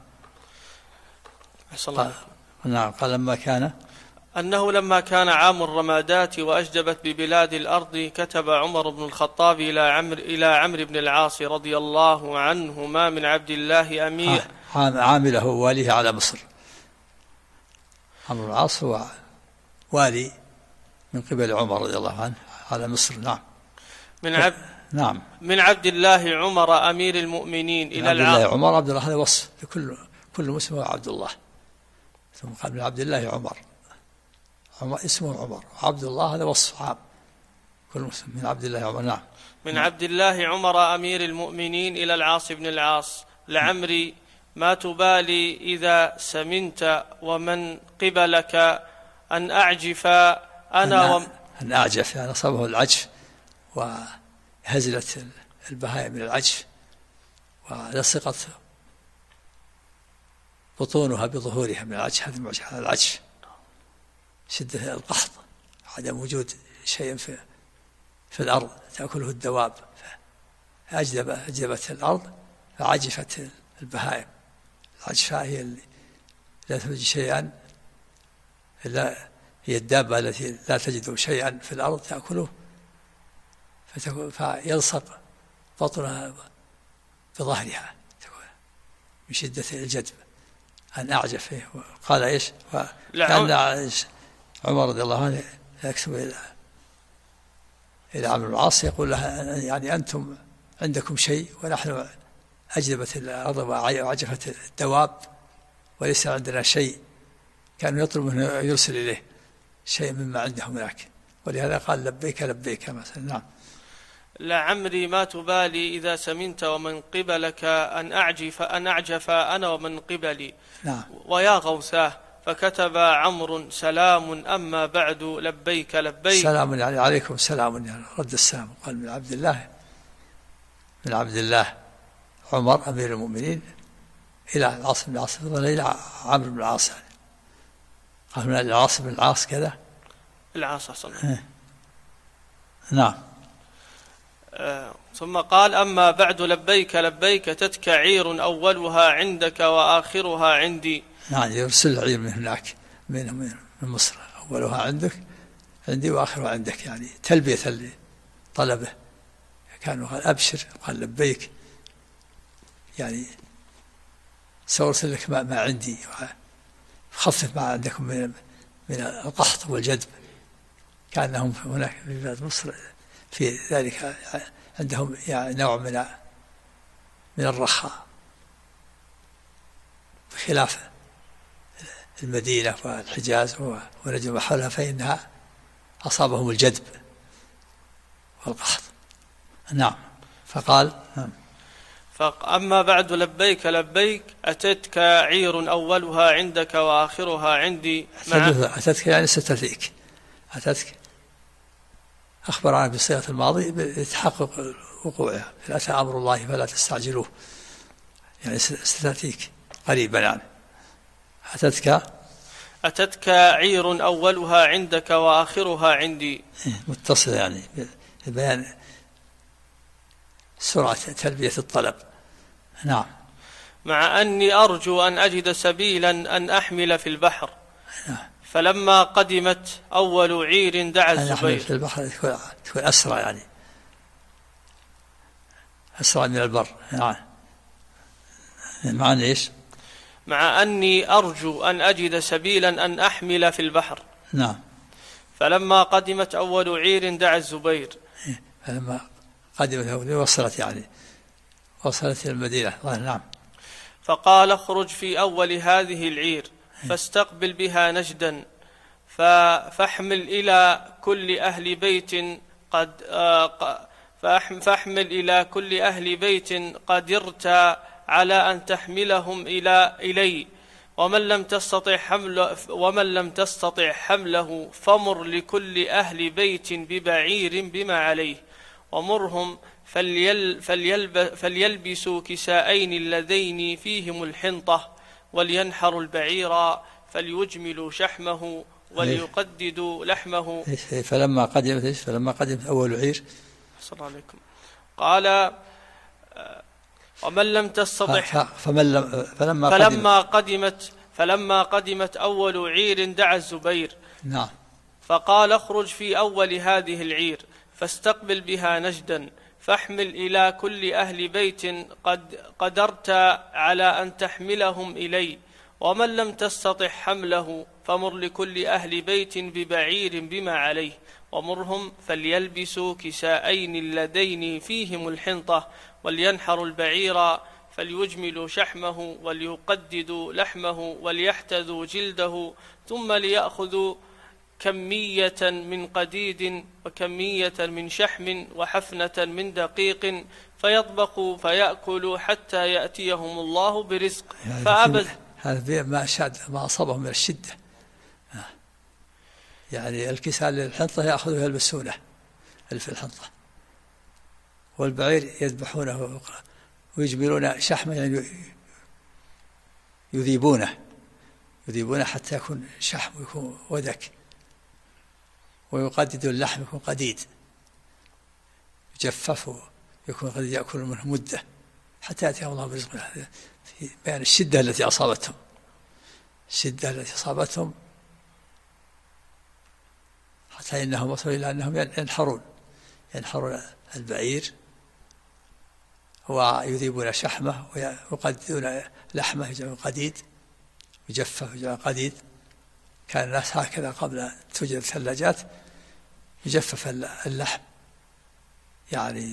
نعم. قال لما كان أنه لما كان عام الرمادات وأجدبت ببلاد الأرض كتب عمر بن الخطاب إلى عمرو بن العاص رضي الله عنهما من عبد الله أمير عامله واليه على مصر. عمرو بن العاص هو والي من قبل عمر رضي الله عنه على مصر. نعم. نعم. من عبد الله عمر أمير المؤمنين إلى عبد الله عمر. عبد الله هذا وصف لكل مسلم هو عبد الله. ثم قال من عبد الله عمر اسمه عمر. عبد الله هذا وصف عام كل مسلم من عبد الله عمر. نعم. من عبد الله عمر أمير المؤمنين إلى العاص بن العاص لعمري ما تبالي إذا سمنت ومن قبلك أن أعجف أنا أن أعجف يعني أصابه العجف وهزلت البهائم من العجف ولصقت بطونها بظهورها من العجف. هذا العجف شدة القحط عدم وجود شيء في الأرض تأكله الدواب أجدبت الأرض فعجفت البهائم. العجفاء هي اللي لا تجد شيئا إلا هي الدابة التي لا تجد شيئا في الأرض تأكله فيلصق بطنها بظهرها من شدة الجدب. أن أعجف فيه. قال إيش؟ كان عمر رضي الله عنه يكتب إلى عمرو بن العاص يقول له يعني أنتم عندكم شيء ونحن أجدبت الأرض وعجفت الدواب وليس عندنا شيء. كانوا يطلب منه يرسل إليه شيء مما عندهم هناك ولهذا قال لبيك لبيك مثلا. نعم. لعمري ما تبالي إذا سمنت ومن قبلك أن أعجف أنا ومن قبلي. نعم. ويا غوثاه فكتب عمرو سلام أما بعد لبيك لبيك. سلام يعني عليكم سلام يعني رد السلام. قال من عبد الله عمر أمير المؤمنين إلى العاص بن العاص إلى عمرو بن العاص. قال من العاص بن العاص كذا العاص أصلا. نعم. ثم قال أما بعد لبيك لبيك تتك عير أولها عندك وآخرها عندي. نعم يرسل عير من هناك من مصر أولها عندي وآخرها عندك يعني تلبية طلبه. كانوا قال أبشر قال لبيك يعني سأرسل لك ما عندي خفف ما عندكم من القحط والجدب. كأنهم هناك في بلاد مصر في ذلك عندهم يعني نوع من الرخاء بخلاف المدينة والحجاز ونجم حولها فإنها أصابهم الجدب والقحط. نعم. فقال أما بعد لبيك لبيك أتتك عير أولها عندك وآخرها عندي. أتتك يعني ستأتيك، أتتك أخبر عنها بصيغة الماضي لتحقق وقوعها، أتى أمر الله فلا تستعجلوه، يعني ستأتيك قريبا. يعني أتتك عير أولها عندك وآخرها عندي، متصل يعني بيان سرعة تلبية الطلب. نعم. مع أني أرجو أن أجد سبيلا أن أحمل في البحر. نعم. فلما قدمت أول عير دعا الزبير. في البحر تكون أسرع، يعني أسرع من البر. نعم. معنى إيش؟ مع أني أرجو أن أجد سبيلا أن أحمل في البحر. نعم. فلما قدمت أول عير دعا الزبير. فلما قدمت أول وصلت، يعني وصلت إلى المدينة. نعم. فقال اخرج في أول هذه العير فاستقبل بها نجدا فاحمل إلى كل أهل بيت قدرت على أن تحملهم إلي، ومن لم تستطع حمله فمر لكل أهل بيت ببعير بما عليه، ومرهم فليلبسوا كساءين اللذين فيهم الحنطة، ولينحروا البعير فليجملوا شحمه وليقددوا لحمه. فلما قدمت أول عير صلى عليكم قال ومن لم تستطع فلما قدمت أول عير دعا الزبير. نعم. فقال اخرج في أول هذه العير فاستقبل بها نجدا فاحمل إلى كل أهل بيت قدرت على أن تحملهم إلي، ومن لم تستطع حمله فمر لكل أهل بيت ببعير بما عليه، ومرهم فليلبسوا كساءين اللذين فيهم الحنطة، ولينحروا البعير فليجملوا شحمه وليقددوا لحمه وليحتذوا جلده، ثم ليأخذوا كمية من قديد وكمية من شحم وحفنة من دقيق فيطبخوا فيأكلوا حتى يأتيهم الله برزق. فأبد هذا ما أصابهم من الشدة، يعني الكساء للحنطة يأخذوا يلبسونه في الحنطة، والبعير يذبحونه ويجملون شحمه، يعني يذيبونه حتى يكون شحم ويكون ودك، ويقدد اللحم يكون قديد يجفف يكون قديد يأكل منه مدة حتى يأتيهم الله برزقه. في بيان الشدة التي أصابتهم حتى إنهم وصلوا إلى أنهم ينحرون البعير ويذيبون شحمه ويقددون لحمه يجعلون قديد يجفف يجعلون قديد. كان الناس هكذا قبل أن توجد الثلاجات، يجفف اللحم، يعني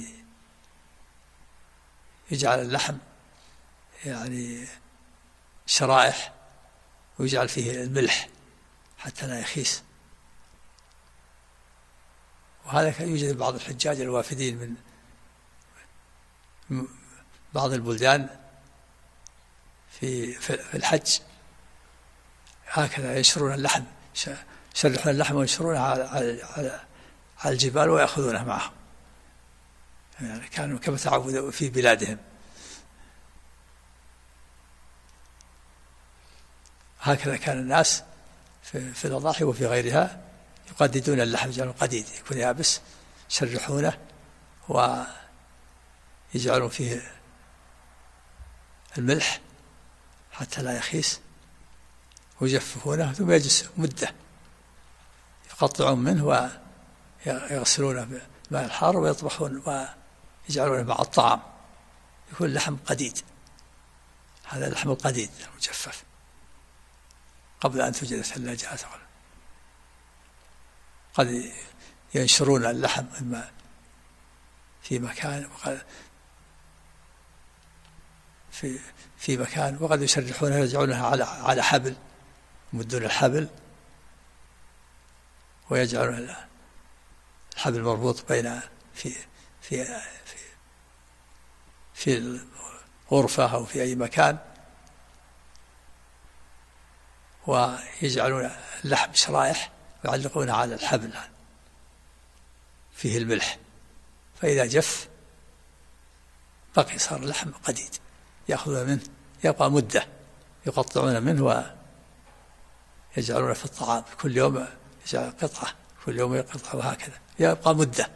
يجعل اللحم يعني شرائح ويجعل فيه الملح حتى لا يخيس. وهذا كان يوجد بعض الحجاج الوافدين من بعض البلدان في الحج، هكذا ينشرون اللحم، يشرحون اللحم وينشرونه على الجبال ويأخذونه معهم، يعني كانوا كما تعودوا في بلادهم. هكذا كان الناس في الأضاحي وفي غيرها يقددون اللحم، يجعلون قديد يكون يابس، يشرحونه ويجعلون فيه الملح حتى لا يخيس، ويجففونه ثم يجلس مدة يقطعون منه ويغسلونه بماء الحار ويطبخون ويجعلونه مع الطعام، يكون لحم قديد. هذا اللحم القديد المجفف قبل أن توجد الثلاجات. قد ينشرون اللحم إما في مكان في مكان، وقد يشرحونها يجعلونها على حبل، يمدون الحبل ويجعلون الحبل مربوط بين في في الغرفة أو في أي مكان، ويجعلون اللحم شرائح ويعلقونها على الحبل فيه الملح، فإذا جف بقي صار اللحم قديد، يأخذون منه يبقى مدة، يقطعون منه ويجعلونه في الطعام، كل يوم يجعل قطعة، كل يوم قطعة، وهكذا يبقى مدة.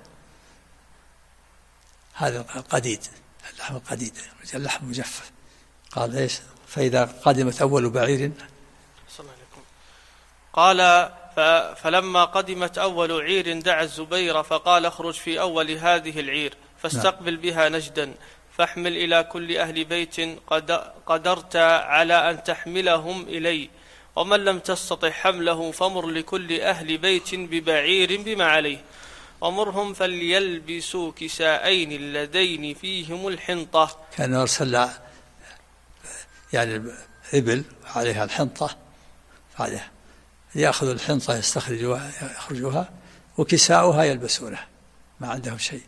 هذا القديد، اللحم القديد، اللحم مجفف. قال ايش؟ فإذا قدمت أول بعير، قال فلما قدمت أول عير دعا الزبير فقال اخرج في أول هذه العير فاستقبل بها نجدا، فاحمل إلى كل أهل بيت قدرت على أن تحملهم إلي، ومن لم تستطع حمله فمر لكل أهل بيت ببعير بما عليه، ومرهم فليلبسوا كساءين اللذين فيهم الحنطة. كان أرسل يعني الإبل عليها الحنطة، عليها يأخذ الحنطة يخرجوها، وكساؤها يلبسونه، ما عندهم شيء.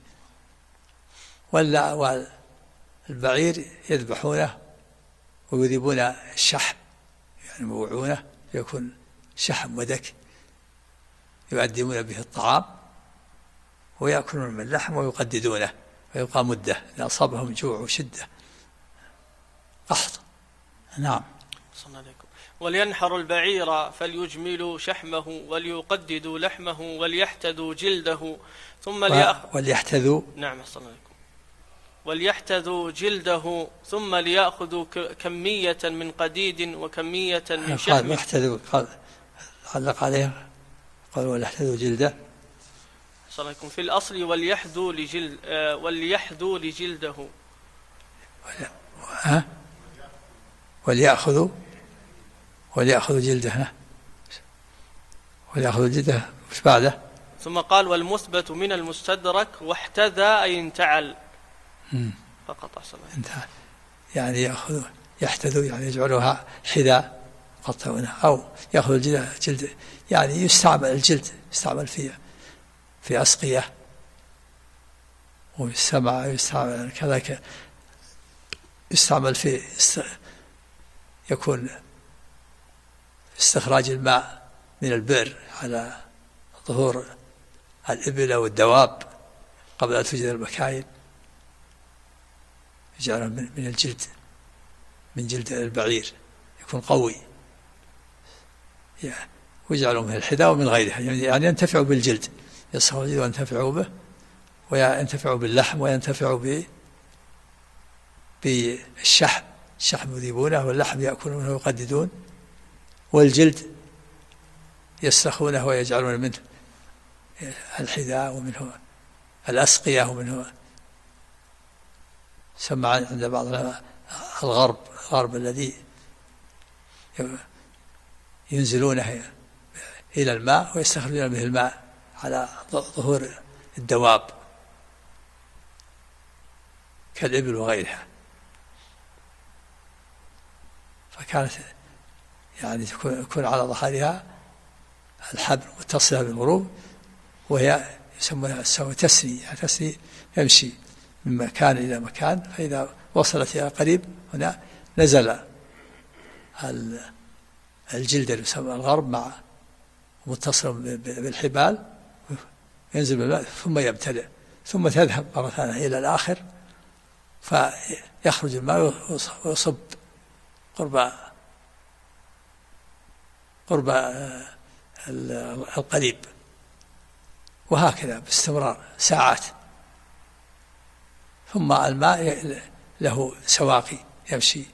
ولا البعير يذبحونه ويذيبون الشحم، يعني موعونه، يكون شحم ودك يقدمون به الطعام، ويأكلون من اللحم ويقددونه، ويبقى مدة إذا أصابهم جوع وشدة قحط. نعم. ولينحروا البعير فليجملوا شحمه وليقددوا لحمه وليحتذوا جلده ثم وليحتذوا. نعم صلى الله عليه وسلم. وليحتذوا جلده ثم ليأخذوا كمية من قديد وكمية من شحم. قال يحتذوا، قال علق عليها، قال وليحتذوا جلده صلى الله عليه وسلم في الأصل وليحذوا لجلده وليأخذوا جلده، وليأخذوا جلده مش بعده. ثم قال والمثبت من المستدرك واحتذى أي انتعل فقط. انتعل يعني يحتذوا يعني يجعلوها حذاء يقطعونها، أو يأخذوا الجلد يعني يستعمل الجلد، يستعمل في أسقية والسمع، يستعمل كذلك، يستعمل في يكون استخراج الماء من البئر على ظهور الإبل والدواب قبل أن توجد المكاين، يجعلها من الجلد، من جلد البعير يكون قوي، ويجعلوا من الحذاء ومن غيرها، يعني ينتفعوا بالجلد، يصهروا الجلد وينتفعوا به، وينتفعوا باللحم، وينتفعوا بالشحم، الشحم يذيبونه، واللحم يأكلونه ويقددون، والجلد يسلخونه ويجعلون منه الحذاء ومنه الأسقية، ومنه سمع عند بعض الغرب الذي ينزلونه إلى الماء ويستخرجون به الماء على ظهور الدواب كالإبل وغيرها. فكانت يعني يكون على ظهرها الحبل متصلة بالغروب، وهي يسمونها تسني، يمشي من مكان إلى مكان، فإذا وصلت إلى قريب هنا نزل الجلد يسمى الغرب مع متصل بالحبال، ينزل بالماء ثم يبتلع، ثم تذهب مرة ثانية إلى الآخر، فيخرج الماء ويصب قرب القريب، وهكذا باستمرار ساعات. ثم الماء له سواقي يمشي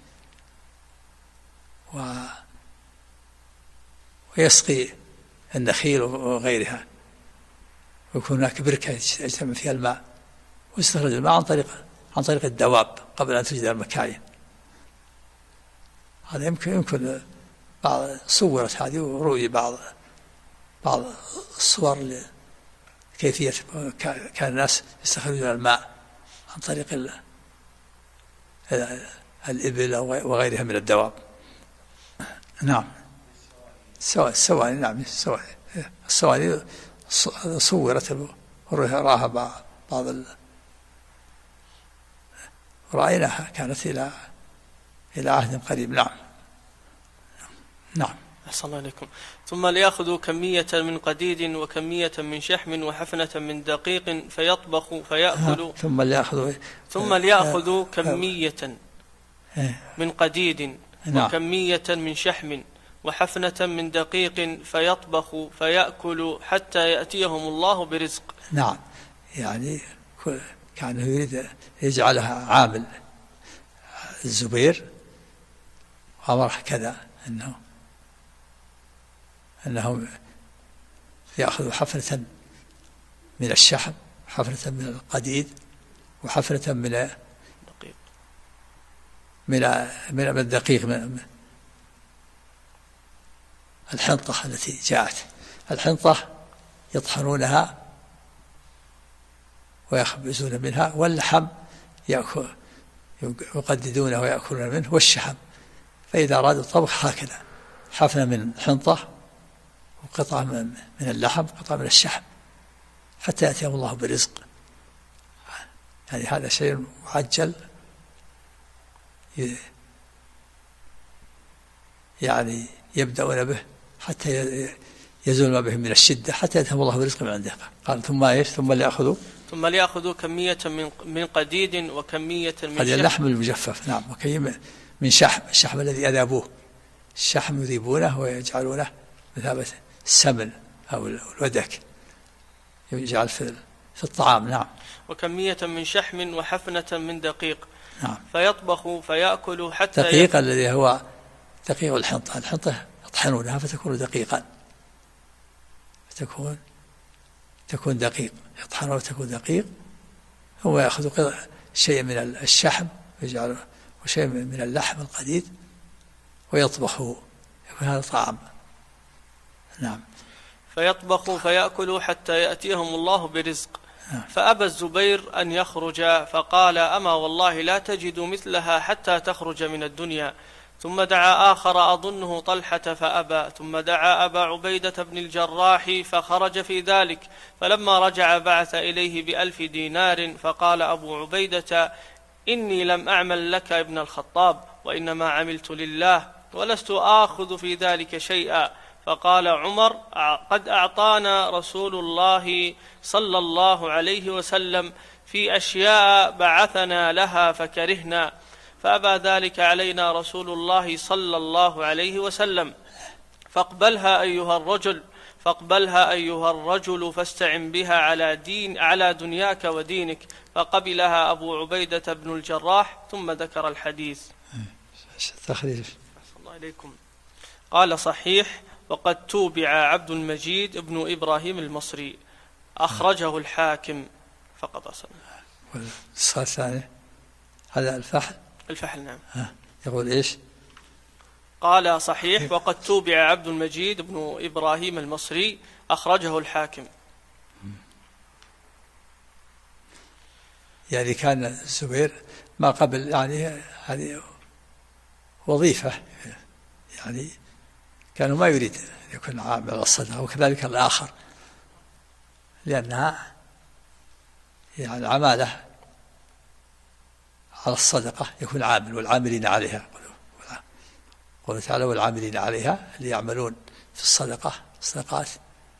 ويسقي النخيل وغيرها، ويكون هناك بركة يجتمع فيها الماء، ويستخرج الماء عن طريق الدواب قبل أن توجد المكاين. هذا يمكن بعض صورت هذه، ورؤي بعض الصور لكيفية كان الناس يستخرجون الماء عن طريق الإبل وغيرها من الدواب. نعم. السواني، نعم السواني صورت، راها بعض رأيناها كانت إلى عهد قريب. نعم. نعم. أحسن الله عليكم. ثم ليأخذوا كمية من قديد وكمية من شحم وحفنة من دقيق فيطبخ فيأكل. ثم ليأخذوا كمية من قديد وكمية من شحم وحفنة من دقيق فيطبخ فيأكل حتى يأتيهم الله برزق. نعم، يعني كان يريد يجعلها عامل الزبير، أمره كذا أنهم يأخذوا حفنة من الشحم، حفنة من القديد، وحفنة من الدقيق، من الحنطة التي جاءت. الحنطة يطحنونها ويخبزون منها، واللحم يقددونه ويأكلون منه، والشحم. فإذا أرادوا الطبخ هكذا، حفنة من الحنطة وقطعة من اللحم، قطعة من الشحم، حتى يأتيهم الله برزق. يعني هذا شيء معجل، يعني يبدأون به حتى يزول ما بهم من الشدة، حتى يأتيهم الله برزق من عنده. قال ثم ايش؟ ثم ليأخذوا كمية من قديد وكمية من قديد اللحم المجفف. نعم. وكمية من شحم، الشحم الذي أذابوه، الشحم يذيبونه ويجعلونه مثابة السمن أو الودك، يجعل في الطعام. نعم. وكمية من شحم وحفنة من دقيق. نعم. فيطبخ فيأكل حتى دقيق الذي هو دقيق الحنطة يطحنونها فتكون دقيقا، تكون دقيق، يطحنونها فتكون دقيق. ثم يأخذ شيء من الشحم يجعله وشيء من اللحم القديد ويطبخه، يكون هذا طعام. نعم. فيطبخ فيأكل حتى يأتيهم الله برزق. فأبى الزبير أن يخرج، فقال أما والله لا تجد مثلها حتى تخرج من الدنيا. ثم دعا آخر أظنه طلحة فأبى. ثم دعا أبا عبيدة بن الجراح فخرج في ذلك. فلما رجع بعث إليه ب1000 دينار. فقال أبو عبيدة إني لم أعمل لك ابن الخطاب، وإنما عملت لله، ولست آخذ في ذلك شيئا. فقال عمر قد أعطانا رسول الله صلى الله عليه وسلم في أشياء بعثنا لها فكرهنا، فأبى ذلك علينا رسول الله صلى الله عليه وسلم. فاقبلها أيها الرجل فاستعن بها على دنياك ودينك. فقبلها أبو عبيدة بن الجراح. ثم ذكر الحديث. تخريج. الله عليكم. قال صحيح. وقد توبع عبد المجيد بن إبراهيم المصري، أخرجه الحاكم فقط أصلا. والنسخة الثانية هذا الفحل. نعم. يقول إيش؟ قال صحيح. وقد توبع عبد المجيد بن إبراهيم المصري، أخرجه الحاكم. يعني كان الزبير ما قبل، يعني هذه وظيفة، يعني كانوا ما يريد أن يكون عامل على الصدقة، وكذلك الآخر، لأنها يعني العمالة على الصدقة يكون عامل، والعاملين عليها، قوله تعالى والعاملين عليها اللي يعملون في الصدقات.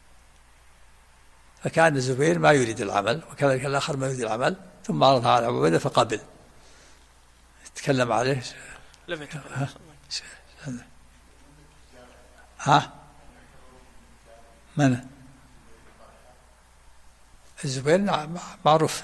فكان الزبير ما يريد العمل، وكذلك الآخر ما يريد العمل. ثم عرضها على أبو عبيدة فقبل، تكلم عليه. لم يتكلم. من الزبير؟ معروف.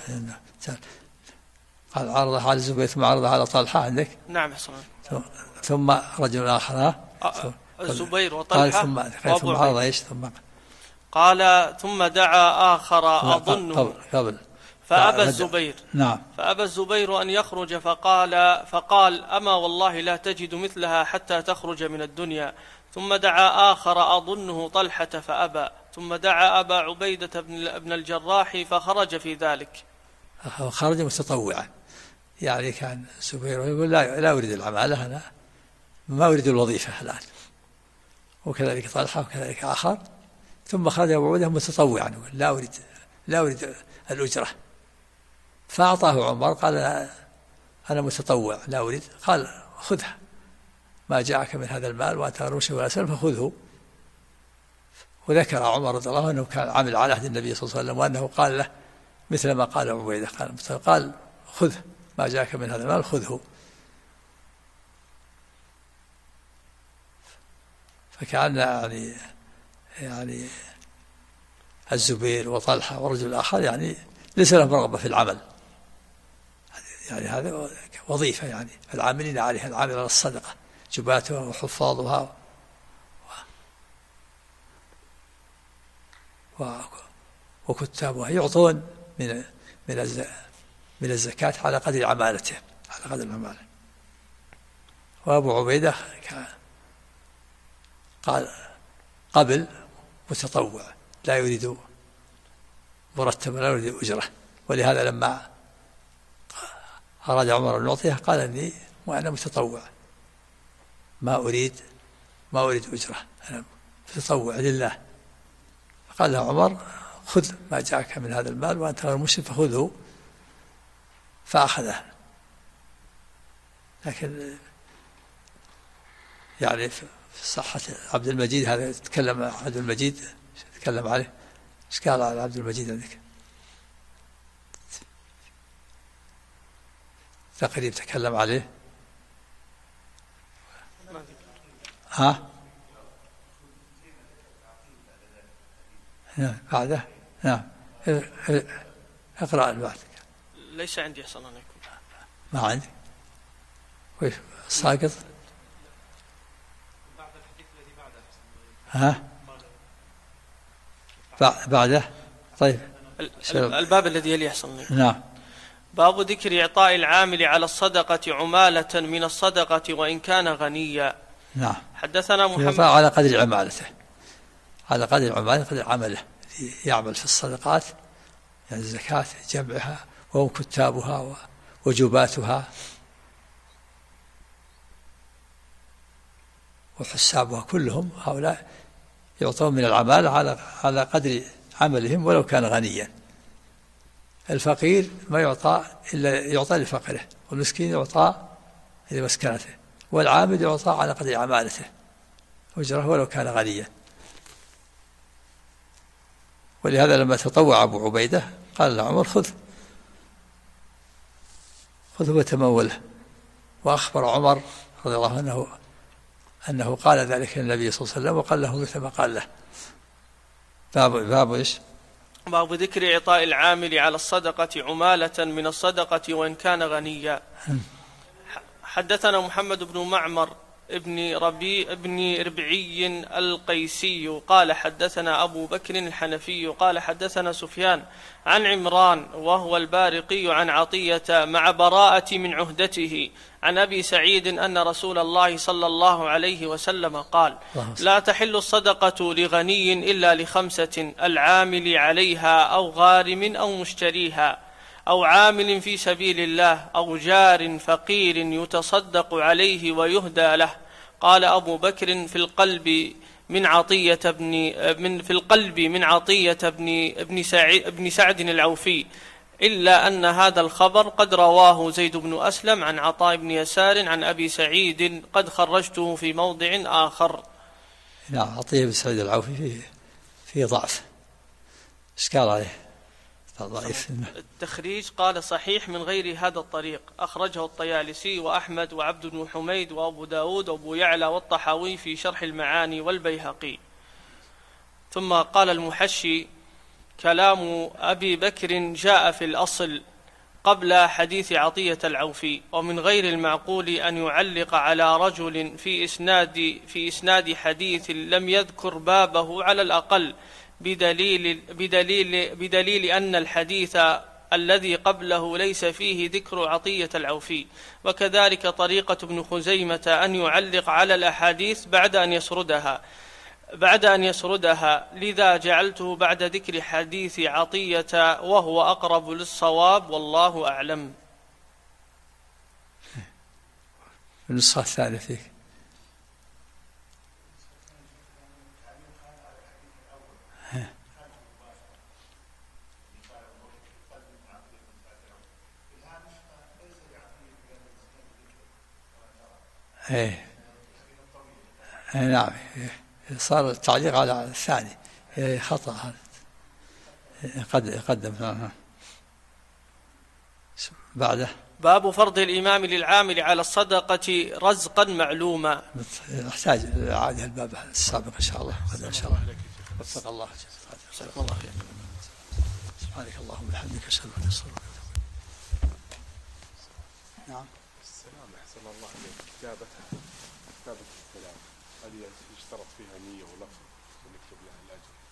قال عرضها على الزبير ثم عرضها على طلحة عندك. نعم. ثم رجل آخر الزبير وطلحة. ثم عرض ايش؟ قال ثم دعا آخر أظنه قبل. فأبى الزبير. نعم. فأبى الزبير أن يخرج، فقال أما والله لا تجد مثلها حتى تخرج من الدنيا. ثم دعا آخر أظنه طلحة فأبى. ثم دعا أبا عبيدة بن الجراح فخرج في ذلك. خرج متطوعا، يعني كان الزبير يقول لا أريد العمالة، أنا ما أريد الوظيفة الآن، وكذلك طلحة وكذلك آخر. ثم خرج أبو عبيدة متطوعا، لا أريد الأجرة. فأعطاه عمر، قال أنا متطوع لا أريد، قال خذها، ما جاءك من هذا المال وأنت غير مشرك ولا سلم فخذه. وذكر عمر رضي الله عنه أنه كان عمل على عهد النبي صلى الله عليه وسلم، وأنه قال له مثل ما قال عبيدة، قال خذه، ما جاءك من هذا المال خذه. فكان يعني الزبير وطلحة والرجل الآخر يعني ليس لهم رغبة في العمل، يعني هذا وظيفة يعني العاملين عليها، العامل على الصدقة جباتها وحفاظها وكتابها يعطون من الزكاة على قدر عمالتهم، على قدر العمالة. وأبو عبيدة قال قبل متطوع لا يريد مرتبا لا يريد أجرة، ولهذا لما أراد عمر أن يعطيه قال إني وأنا متطوع ما أريد أجرة، أنا متطوع لله. فقال له عمر خذ ما جاءك من هذا المال وأنت غير مشرك فخذه، فأخذه. لكن يعني في صحة عبد المجيد هذا تكلم عبد المجيد تكلم عليه، ايش قال على عبد المجيد عندك؟ تقريب تكلم عليه ها؟ نعم بعده نعم اقرأ بعد. ليس عندي أحسن عليكم. ما عندي ويش ساقط ها بعده. طيب الباب الذي يلي أحسن عليكم. نعم. باب ذكر إعطاء العامل على الصدقة عمالة من الصدقة وإن كان غنيا. نعم. حدثنا محمد يعطى على قدر عمالته، على قدر عمالته، قدر عمله يعمل في الصدقات، يعني الزكاة جمعها وهم كتابها وجباتها وحسابها، كلهم هؤلاء يعطون من العمال على قدر عملهم ولو كان غنيا. الفقير ما يعطى إلا يعطى لفقره، والمسكين يعطى لمسكنته، والعامل يعطى على قدر عمالته أجره ولو كان غنيا. ولهذا لما تطوع أبو عبيدة قال لعمر خذ وتموله. وأخبر عمر رضي الله عنه أنه قال ذلك للنبي صلى الله عليه وسلم وقال له مثل ما قال له. باب إيش؟ باب ذكر إعطاء العامل على الصدقة عمالة من الصدقة وإن كان غنيا. حدثنا محمد بن معمر ابن ربعي القيسي قال حدثنا أبو بكر الحنفي قال حدثنا سفيان عن عمران وهو البارقي عن عطية مع براءة من عهدته عن أبي سعيد أن رسول الله صلى الله عليه وسلم قال لا تحل الصدقة لغني إلا ل5: العامل عليها أو غارم أو مشتريها أو عامل في سبيل الله أو جار فقير يتصدق عليه ويهدى له. قال أبو بكر في القلب من عطية ابن سعد العوفي، إلا أن هذا الخبر قد رواه زيد بن أسلم عن عطاء بن يسار عن أبي سعيد قد خرجته في موضع آخر. نعم. عطية بن سعد العوفي فيه ضعف، إشكال عليه ضعيف. التخريج قال صحيح من غير هذا الطريق، أخرجه الطيالسي وأحمد وعبد بن حميد وأبو داود وأبو يعلى والطحاوي في شرح المعاني والبيهقي. ثم قال المحشي كلام أبي بكر جاء في الأصل قبل حديث عطية العوفي، ومن غير المعقول أن يعلق على رجل في إسناد حديث لم يذكر بابه على الأقل، بدليل أن الحديث الذي قبله ليس فيه ذكر عطية العوفي. وكذلك طريقة ابن خزيمة أن يعلق على الأحاديث بعد أن يسردها، لذا جعلته بعد ذكر حديث عطية وهو أقرب للصواب والله أعلم. النسخة الثانية فيك إيه نعم. صار التعليق على الثاني خطأ هذا. قدم بعده. باب فرض الإمام للعامل على الصدقة رزقا معلوما. نحتاج عادة الباب السابق إن شاء الله. إن شاء الله وفق الله. جزاكم الله خير. سبحانك اللهم وبحمدك أشهد أن لا إله إلا أنت. نعم. السلام أحسن الله عليك. كتابة السلام هل يشترط فيها نية ولفظ ونكتب لها الأجر؟